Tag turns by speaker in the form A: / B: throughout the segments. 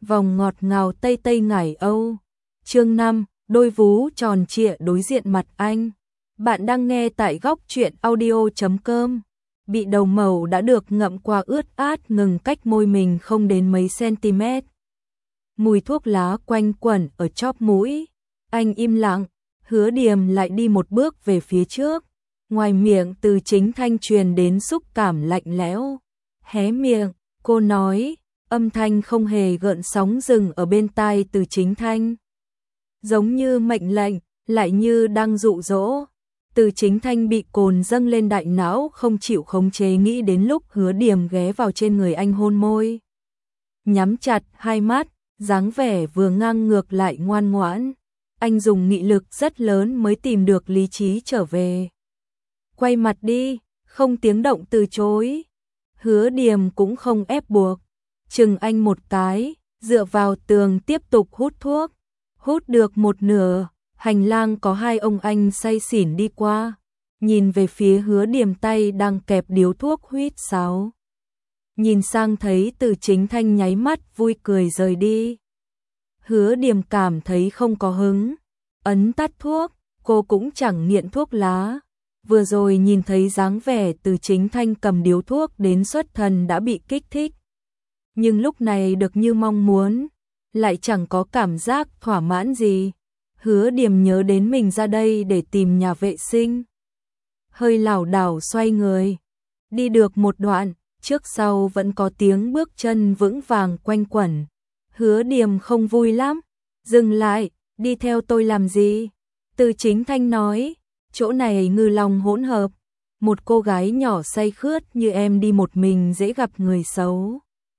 A: vòng ngọt ngào tây tây ngải âu. Chương 5, đôi vú tròn trịa đối diện mặt anh. Bạn đang nghe tại góc truyện audio.com. Bị đầu màu đã được ngậm qua ướt át ngừng cách môi mình không đến mấy cm. Mùi thuốc lá quanh quẩn ở chóp mũi. Anh im lặng, Hứa Điềm lại đi một bước về phía trước. Ngoài miệng Từ Chính Thanh truyền đến xúc cảm lạnh lẽo. Hé miệng, cô nói, âm thanh không hề gợn sóng dừng ở bên tai Từ Chính Thanh. Giống như mệnh lệnh, lại như đang dụ dỗ. Từ Chính Thanh bị cồn dâng lên đại não không chịu khống chế nghĩ đến lúc Hứa Điềm ghé vào trên người anh hôn môi. Nhắm chặt hai mắt, dáng vẻ vừa ngang ngược lại ngoan ngoãn. Anh dùng nghị lực rất lớn mới tìm được lý trí trở về. Quay mặt đi, không tiếng động từ chối. Hứa Điềm cũng không ép buộc. Chừng anh một cái, dựa vào tường tiếp tục hút thuốc. Hút được một nửa, hành lang có hai ông anh say xỉn đi qua. Nhìn về phía Hứa Điềm tay đang kẹp điếu thuốc huýt sáo. Nhìn sang thấy Từ Chính Thanh nháy mắt vui cười rời đi. Hứa Điềm cảm thấy không có hứng. Ấn tắt thuốc, cô cũng chẳng nghiện thuốc lá. Vừa rồi nhìn thấy dáng vẻ Từ Chính Thanh cầm điếu thuốc đến xuất thần đã bị kích thích. Nhưng lúc này được như mong muốn, lại chẳng có cảm giác thỏa mãn gì. Hứa Điềm nhớ đến mình ra đây để tìm nhà vệ sinh. Hơi lảo đảo xoay người. Đi được một đoạn, trước sau vẫn có tiếng bước chân vững vàng quanh quẩn. Hứa Điềm không vui lắm. Dừng lại, đi theo tôi làm gì? Từ Chính Thanh nói, chỗ này ngư long hỗn hợp. Một cô gái nhỏ say khướt như em đi một mình dễ gặp người xấu.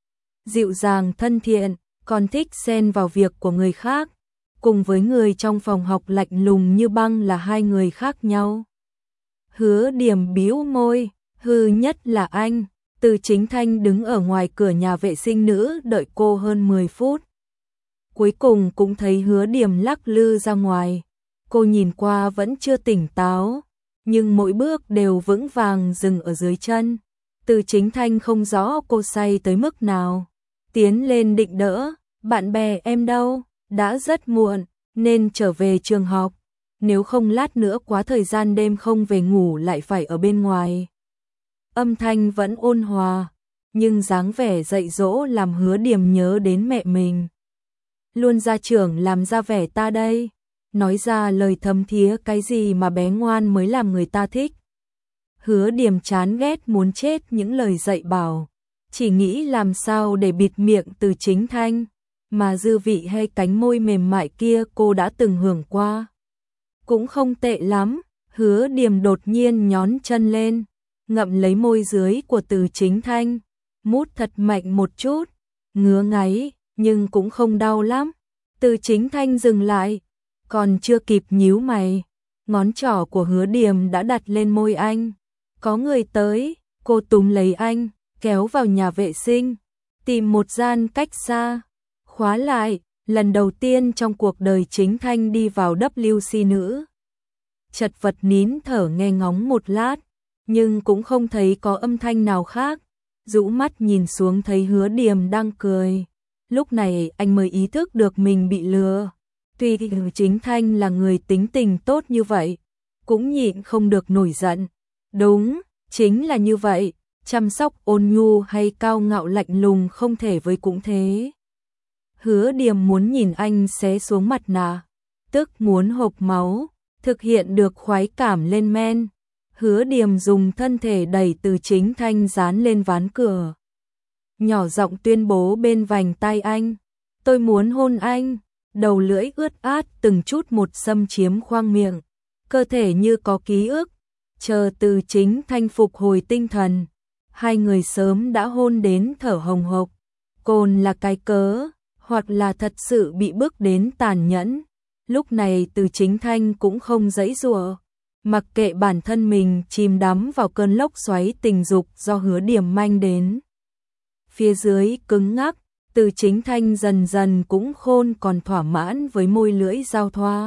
A: Dịu dàng thân thiện, còn thích xen vào việc của người khác. Cùng với người trong phòng học lạnh lùng như băng là hai người khác nhau. Hứa Điềm bĩu môi, hư nhất là anh. Từ Chính Thanh đứng ở ngoài cửa nhà vệ sinh nữ đợi cô hơn 10 phút. Cuối cùng cũng thấy Hứa Điềm lắc lư ra ngoài. Cô nhìn qua vẫn chưa tỉnh táo, nhưng mỗi bước đều vững vàng dừng ở dưới chân. Từ Chính Thanh không rõ cô say tới mức nào. Tiến lên định đỡ, bạn bè em đâu, đã rất muộn, nên trở về trường học. Nếu không lát nữa quá thời gian đêm không về ngủ lại phải ở bên ngoài. Âm thanh vẫn ôn hòa, nhưng dáng vẻ dạy dỗ làm Hứa Điềm nhớ đến mẹ mình. Luôn gia trưởng làm ra vẻ ta đây. Nói ra lời thấm thía cái gì mà bé ngoan mới làm người ta thích. Hứa Điềm chán ghét muốn chết những lời dạy bảo. Chỉ nghĩ làm sao để bịt miệng Từ Chính Thanh. Mà dư vị hay cánh môi mềm mại kia cô đã từng hưởng qua. Cũng không tệ lắm. Hứa Điềm đột nhiên nhón chân lên, ngậm lấy môi dưới của Từ Chính Thanh. Mút thật mạnh một chút. Ngứa ngáy, nhưng cũng không đau lắm. Từ Chính Thanh dừng lại. Còn chưa kịp nhíu mày, ngón trỏ của Hứa Điềm đã đặt lên môi anh. Có người tới, cô túm lấy anh, kéo vào nhà vệ sinh, tìm một gian cách xa, khóa lại. Lần đầu tiên trong cuộc đời Chính Thanh đi vào WC nữ. Chật vật nín thở nghe ngóng một lát, nhưng cũng không thấy có âm thanh nào khác. Rũ mắt nhìn xuống thấy Hứa Điềm đang cười. Lúc này anh mới ý thức được mình bị lừa. Tuy Chính Thanh là người tính tình tốt như vậy, cũng nhịn không được nổi giận. Đúng, chính là như vậy, chăm sóc ôn nhu hay cao ngạo lạnh lùng không thể với cũng thế. Hứa Điềm muốn nhìn anh xé xuống mặt nạ, tức muốn hộc máu, thực hiện được khoái cảm lên men. Hứa Điềm dùng thân thể đẩy Từ Chính Thanh dán lên ván cửa. Nhỏ giọng tuyên bố bên vành tai anh, tôi muốn hôn anh. Đầu lưỡi ướt át từng chút một xâm chiếm khoang miệng, cơ thể như có ký ức. Chờ Từ Chính Thanh phục hồi tinh thần, hai người sớm đã hôn đến thở hồng hộc. Cồn là cái cớ, hoặc là thật sự bị bức đến tàn nhẫn. Lúc này Từ Chính Thanh cũng không giãy giụa, mặc kệ bản thân mình chìm đắm vào cơn lốc xoáy tình dục do Hứa Điềm manh đến. Phía dưới cứng ngắc. Từ Chính Thanh dần dần cũng khôn còn thỏa mãn với môi lưỡi giao thoa.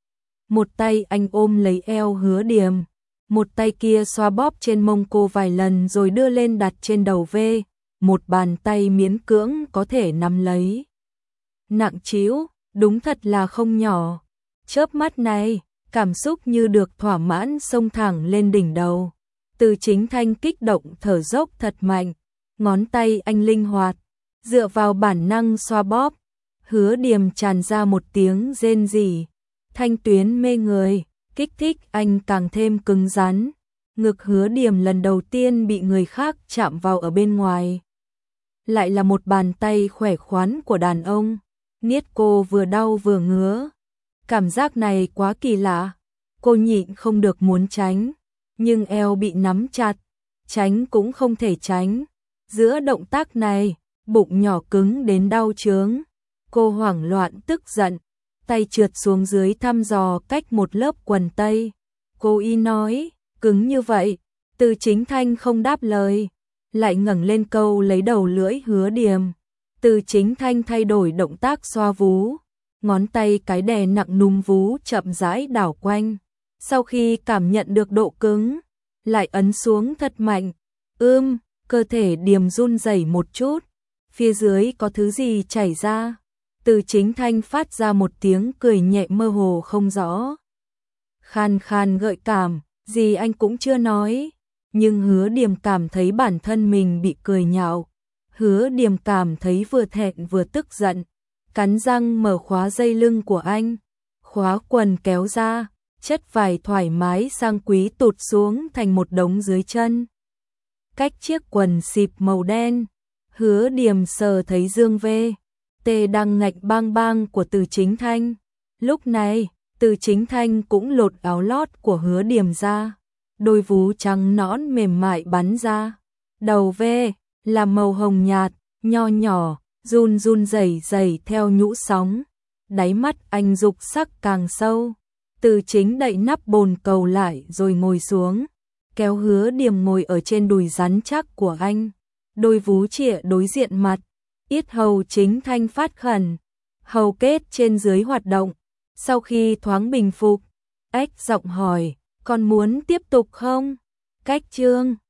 A: Một tay anh ôm lấy eo Hứa Điềm, một tay kia xoa bóp trên mông cô vài lần rồi đưa lên đặt trên đầu V, một bàn tay miễn cưỡng có thể nắm lấy. nặng trĩu, đúng thật là không nhỏ. Chớp mắt này, cảm xúc như được thỏa mãn xông thẳng lên đỉnh đầu. Từ Chính Thanh kích động thở dốc thật mạnh, ngón tay anh linh hoạt, dựa vào bản năng xoa bóp. Hứa Điềm tràn ra một tiếng rên rỉ, thanh tuyến mê người, kích thích anh càng thêm cứng rắn. Ngực Hứa Điềm lần đầu tiên bị người khác chạm vào ở bên ngoài. Lại là một bàn tay khỏe khoắn của đàn ông, niết cô vừa đau vừa ngứa. Cảm giác này quá kỳ lạ, cô nhịn không được muốn tránh, nhưng eo bị nắm chặt, tránh cũng không thể tránh. Giữa động tác này, bụng nhỏ cứng đến đau chướng. Cô hoảng loạn tức giận, tay trượt xuống dưới thăm dò cách một lớp quần tây. Cô y nói, cứng như vậy. Từ Chính Thanh không đáp lời, lại ngẩng lên câu lấy đầu lưỡi Hứa Điềm. Từ Chính Thanh thay đổi động tác xoa vú, ngón tay cái đè nặng núm vú chậm rãi đảo quanh. Sau khi cảm nhận được độ cứng, lại ấn xuống thật mạnh. Cơ thể Điềm run rẩy một chút, phía dưới có thứ gì chảy ra. Từ Chính Thanh phát ra một tiếng cười nhẹ mơ hồ không rõ. Khan khan gợi cảm, gì anh cũng chưa nói, nhưng Hứa Điềm cảm thấy bản thân mình bị cười nhạo. Hứa Điềm cảm thấy vừa thẹn vừa tức giận, cắn răng mở khóa dây lưng của anh, khóa quần kéo ra, chất vải thoải mái sang quý tụt xuống thành một đống dưới chân. Cách chiếc quần xịp màu đen, Hứa Điềm sờ thấy dương tê đang ngạch bang bang của Từ Chính Thanh. Lúc này, Từ Chính Thanh cũng lột áo lót của Hứa Điềm ra, đôi vú trắng nõn mềm mại bắn ra. Đầu là màu hồng nhạt, nho nhỏ, run run rẩy rẩy theo nhũ sóng. Đáy mắt anh dục sắc càng sâu. Từ Chính đậy nắp bồn cầu lại rồi ngồi xuống, kéo Hứa Điềm ngồi ở trên đùi rắn chắc của anh. Đôi vú chĩa đối diện mặt, yết hầu Chính Thanh phát khẩn, hầu kết trên dưới hoạt động. Sau khi thoáng bình phục, ếch giọng hỏi, còn muốn tiếp tục không? Cách chương